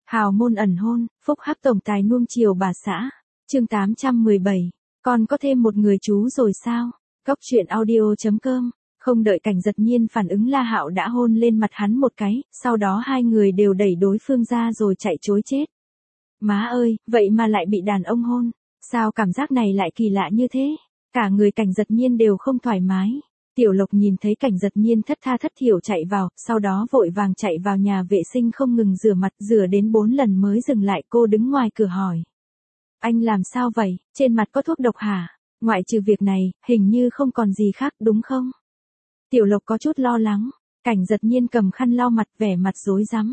Hào môn ẩn hôn, phúc hắc tổng tài nuông chiều bà xã. Chương 817. Con có thêm một người chú rồi sao? Cóc truyện audio.com. Không đợi Cảnh Giật Nhiên phản ứng, La Hạo đã hôn lên mặt hắn một cái, sau đó hai người đều đẩy đối phương ra rồi chạy trối chết. Má ơi, vậy mà lại bị đàn ông hôn. Sao cảm giác này lại kỳ lạ như thế? Cả người Cảnh Giật Nhiên đều không thoải mái. Tiểu Lộc nhìn thấy Cảnh Giật Nhiên thất tha thất thểu chạy vào, sau đó vội vàng chạy vào nhà vệ sinh không ngừng rửa mặt, rửa đến 4 lần mới dừng lại. Cô đứng ngoài cửa hỏi. Anh làm sao vậy, trên mặt có thuốc độc hả? Ngoại trừ việc này, hình như không còn gì khác đúng không? Tiểu Lộc có chút lo lắng. Cảnh Giật Nhiên cầm khăn lau mặt, vẻ mặt rối rắm.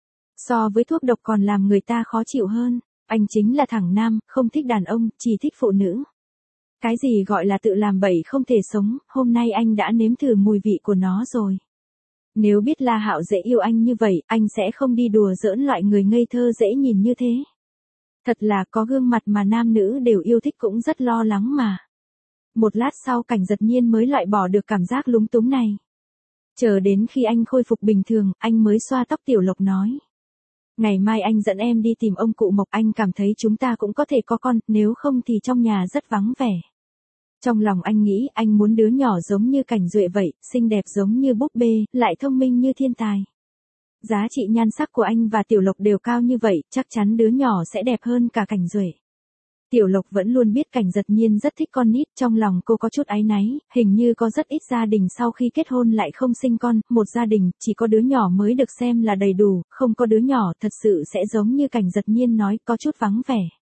So với thuốc độc còn làm người ta khó chịu hơn. Anh chính là thằng nam, không thích đàn ông, chỉ thích phụ nữ. Cái gì gọi là tự làm bậy không thể sống, hôm nay anh đã nếm thử mùi vị của nó rồi. Nếu biết La Hạo dễ yêu anh như vậy, anh sẽ không đi đùa giỡn loại người ngây thơ dễ nhìn như thế. Thật là có gương mặt mà nam nữ đều yêu thích, cũng rất lo lắng mà. Một lát sau Cảnh Giật Nhiên mới loại bỏ được cảm giác lúng túng này. Chờ đến khi anh khôi phục bình thường, anh mới xoa tóc. Tiểu Lộc nói. Ngày mai anh dẫn em đi tìm ông cụ Mộc, anh cảm thấy chúng ta cũng có thể có con, nếu không thì trong nhà rất vắng vẻ. Trong lòng anh nghĩ anh muốn đứa nhỏ giống như Cảnh Duệ vậy, xinh đẹp giống như búp bê, lại thông minh như thiên tài. Giá trị nhan sắc của anh và Tiểu Lộc đều cao như vậy, chắc chắn đứa nhỏ sẽ đẹp hơn cả Cảnh Duệ. Tiểu Lộc vẫn luôn biết Cảnh Giật Nhiên rất thích con nít, trong lòng cô có chút áy náy, hình như có rất ít gia đình sau khi kết hôn lại không sinh con, một gia đình chỉ có đứa nhỏ mới được xem là đầy đủ, không có đứa nhỏ thật sự sẽ giống như Cảnh Giật Nhiên nói, có chút vắng vẻ.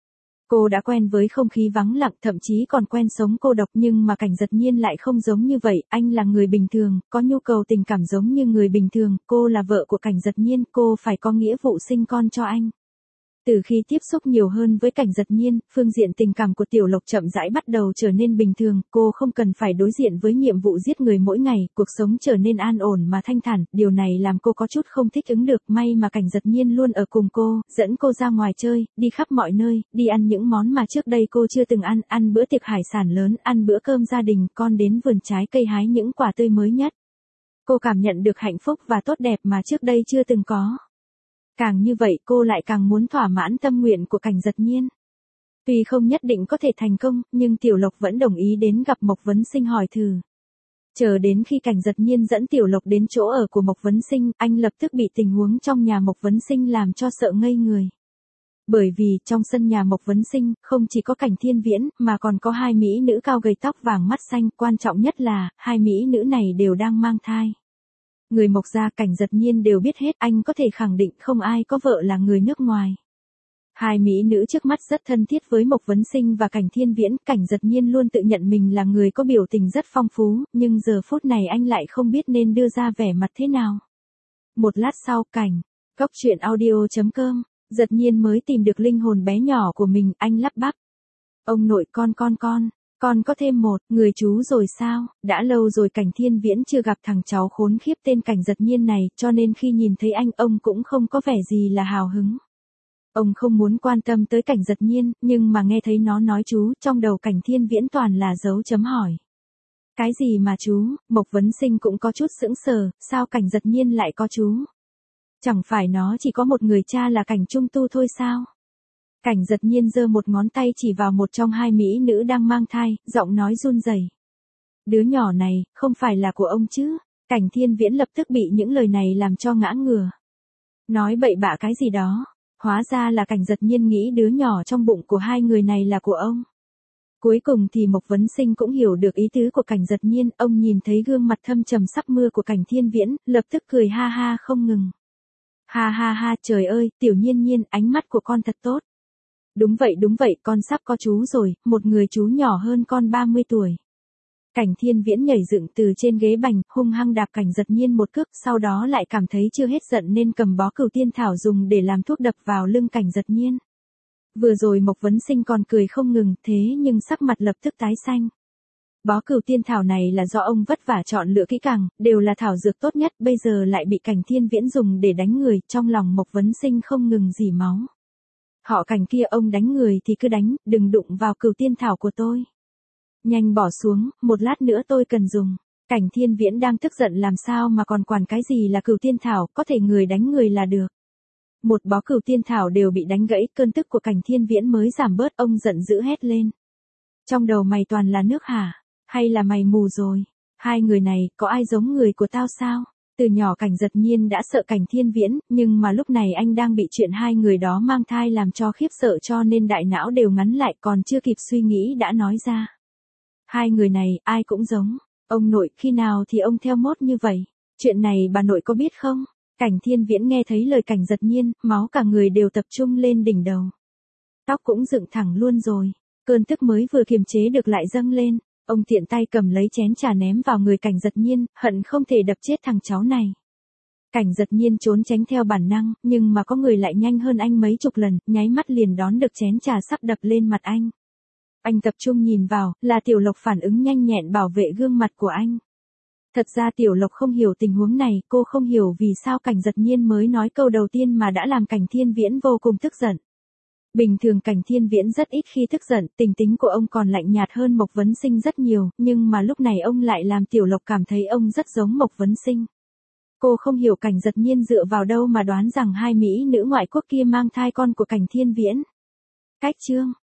Cô đã quen với không khí vắng lặng, thậm chí còn quen sống cô độc, nhưng mà Cảnh Giật Nhiên lại không giống như vậy, anh là người bình thường, có nhu cầu tình cảm giống như người bình thường, cô là vợ của Cảnh Giật Nhiên, cô phải có nghĩa vụ sinh con cho anh. Từ khi tiếp xúc nhiều hơn với Cảnh Giật Nhiên, phương diện tình cảm của Tiểu Lộc chậm rãi bắt đầu trở nên bình thường, cô không cần phải đối diện với nhiệm vụ giết người mỗi ngày, cuộc sống trở nên an ổn mà thanh thản, điều này làm cô có chút không thích ứng được, may mà Cảnh Giật Nhiên luôn ở cùng cô, dẫn cô ra ngoài chơi, đi khắp mọi nơi, đi ăn những món mà trước đây cô chưa từng ăn, ăn bữa tiệc hải sản lớn, ăn bữa cơm gia đình, con đến vườn trái cây hái những quả tươi mới nhất. Cô cảm nhận được hạnh phúc và tốt đẹp mà trước đây chưa từng có. Càng như vậy cô lại càng muốn thỏa mãn tâm nguyện của Cảnh Giật Nhiên. Tuy không nhất định có thể thành công, nhưng Tiểu Lộc vẫn đồng ý đến gặp Mộc Vấn Sinh hỏi thử. Chờ đến khi Cảnh Giật Nhiên dẫn Tiểu Lộc đến chỗ ở của Mộc Vấn Sinh, anh lập tức bị tình huống trong nhà Mộc Vấn Sinh làm cho sợ ngây người. Bởi vì trong sân nhà Mộc Vấn Sinh, không chỉ có Cảnh Thiên Viễn, mà còn có hai mỹ nữ cao gầy tóc vàng mắt xanh, quan trọng nhất là, hai mỹ nữ này đều đang mang thai. Người Mộc gia Cảnh Giật Nhiên đều biết hết, anh có thể khẳng định không ai có vợ là người nước ngoài. Hai mỹ nữ trước mắt rất thân thiết với Mộc Vấn Sinh và Cảnh Thiên Viễn, Cảnh Giật Nhiên luôn tự nhận mình là người có biểu tình rất phong phú, nhưng giờ phút này anh lại không biết nên đưa ra vẻ mặt thế nào. Một lát sau, Cóc truyện audio.com, Giật Nhiên mới tìm được linh hồn bé nhỏ của mình, anh lắp bắp. Ông nội, con có thêm một người chú rồi sao? Đã lâu rồi Cảnh Thiên Viễn chưa gặp thằng cháu khốn khiếp tên Cảnh Giật Nhiên này, cho nên khi nhìn thấy anh, ông cũng không có vẻ gì là hào hứng. Ông không muốn quan tâm tới Cảnh Giật Nhiên, nhưng mà nghe thấy nó nói chú, trong đầu Cảnh Thiên Viễn toàn là dấu chấm hỏi. Cái gì mà chú? Mộc Vấn Sinh cũng có chút sững sờ, sao Cảnh Giật Nhiên lại có chú? Chẳng phải nó chỉ có một người cha là Cảnh Trung Tu thôi sao? Cảnh Giật Nhiên giơ một ngón tay chỉ vào một trong hai mỹ nữ đang mang thai, giọng nói run rẩy. Đứa nhỏ này, không phải là của ông chứ? Cảnh Thiên Viễn lập tức bị những lời này làm cho ngã ngửa. Nói bậy bạ cái gì đó? Hóa ra là Cảnh Giật Nhiên nghĩ đứa nhỏ trong bụng của hai người này là của ông. Cuối cùng thì Mộc Vấn Sinh cũng hiểu được ý tứ của Cảnh Giật Nhiên, ông nhìn thấy gương mặt thâm trầm sắp mưa của Cảnh Thiên Viễn, lập tức cười ha ha không ngừng. Ha ha ha, trời ơi, Tiểu Nhiên Nhiên, ánh mắt của con thật tốt. Đúng vậy, con sắp có chú rồi, một người chú nhỏ hơn con 30 tuổi. Cảnh Thiên Viễn nhảy dựng từ trên ghế bành, hung hăng đạp Cảnh Giật Nhiên một cước, sau đó lại cảm thấy chưa hết giận nên cầm bó cửu tiên thảo dùng để làm thuốc đập vào lưng Cảnh Giật Nhiên. Vừa rồi Mộc Vấn Sinh còn cười không ngừng, thế nhưng sắc mặt lập tức tái xanh. Bó cửu tiên thảo này là do ông vất vả chọn lựa kỹ càng, đều là thảo dược tốt nhất, bây giờ lại bị Cảnh Thiên Viễn dùng để đánh người, trong lòng Mộc Vấn Sinh không ngừng rỉ máu. Họ Cảnh kia, ông đánh người thì cứ đánh, đừng đụng vào cửu tiên thảo của tôi. Nhanh bỏ xuống, một lát nữa tôi cần dùng. Cảnh Thiên Viễn đang tức giận làm sao mà còn quản cái gì là cửu tiên thảo, có thể người đánh người là được. Một bó cửu tiên thảo đều bị đánh gãy, cơn tức của Cảnh Thiên Viễn mới giảm bớt, ông giận dữ hét lên. Trong đầu mày toàn là nước hả? Hay là mày mù rồi? Hai người này, có ai giống người của tao sao? Từ nhỏ Cảnh Giật Nhiên đã sợ Cảnh Thiên Viễn, nhưng mà lúc này anh đang bị chuyện hai người đó mang thai làm cho khiếp sợ cho nên đại não đều ngắn lại, còn chưa kịp suy nghĩ đã nói ra. Hai người này, ai cũng giống. Ông nội, khi nào thì ông theo mốt như vậy? Chuyện này bà nội có biết không? Cảnh Thiên Viễn nghe thấy lời Cảnh Giật Nhiên, máu cả người đều tập trung lên đỉnh đầu. Tóc cũng dựng thẳng luôn rồi. Cơn tức mới vừa kiềm chế được lại dâng lên. Ông tiện tay cầm lấy chén trà ném vào người Cảnh Giật Nhiên, hận không thể đập chết thằng cháu này. Cảnh Giật Nhiên trốn tránh theo bản năng, nhưng mà có người lại nhanh hơn anh mấy chục lần, nháy mắt liền đón được chén trà sắp đập lên mặt anh. Anh tập trung nhìn vào, là Tiểu Lộc phản ứng nhanh nhẹn bảo vệ gương mặt của anh. Thật ra Tiểu Lộc không hiểu tình huống này, cô không hiểu vì sao Cảnh Giật Nhiên mới nói câu đầu tiên mà đã làm Cảnh Thiên Viễn vô cùng tức giận. Bình thường Cảnh Thiên Viễn rất ít khi tức giận, tình tính của ông còn lạnh nhạt hơn Mộc Vấn Sinh rất nhiều, nhưng mà lúc này ông lại làm Tiểu Lộc cảm thấy ông rất giống Mộc Vấn Sinh. Cô không hiểu Cảnh Giật Nhiên dựa vào đâu mà đoán rằng hai mỹ nữ ngoại quốc kia mang thai con của Cảnh Thiên Viễn. Cách chương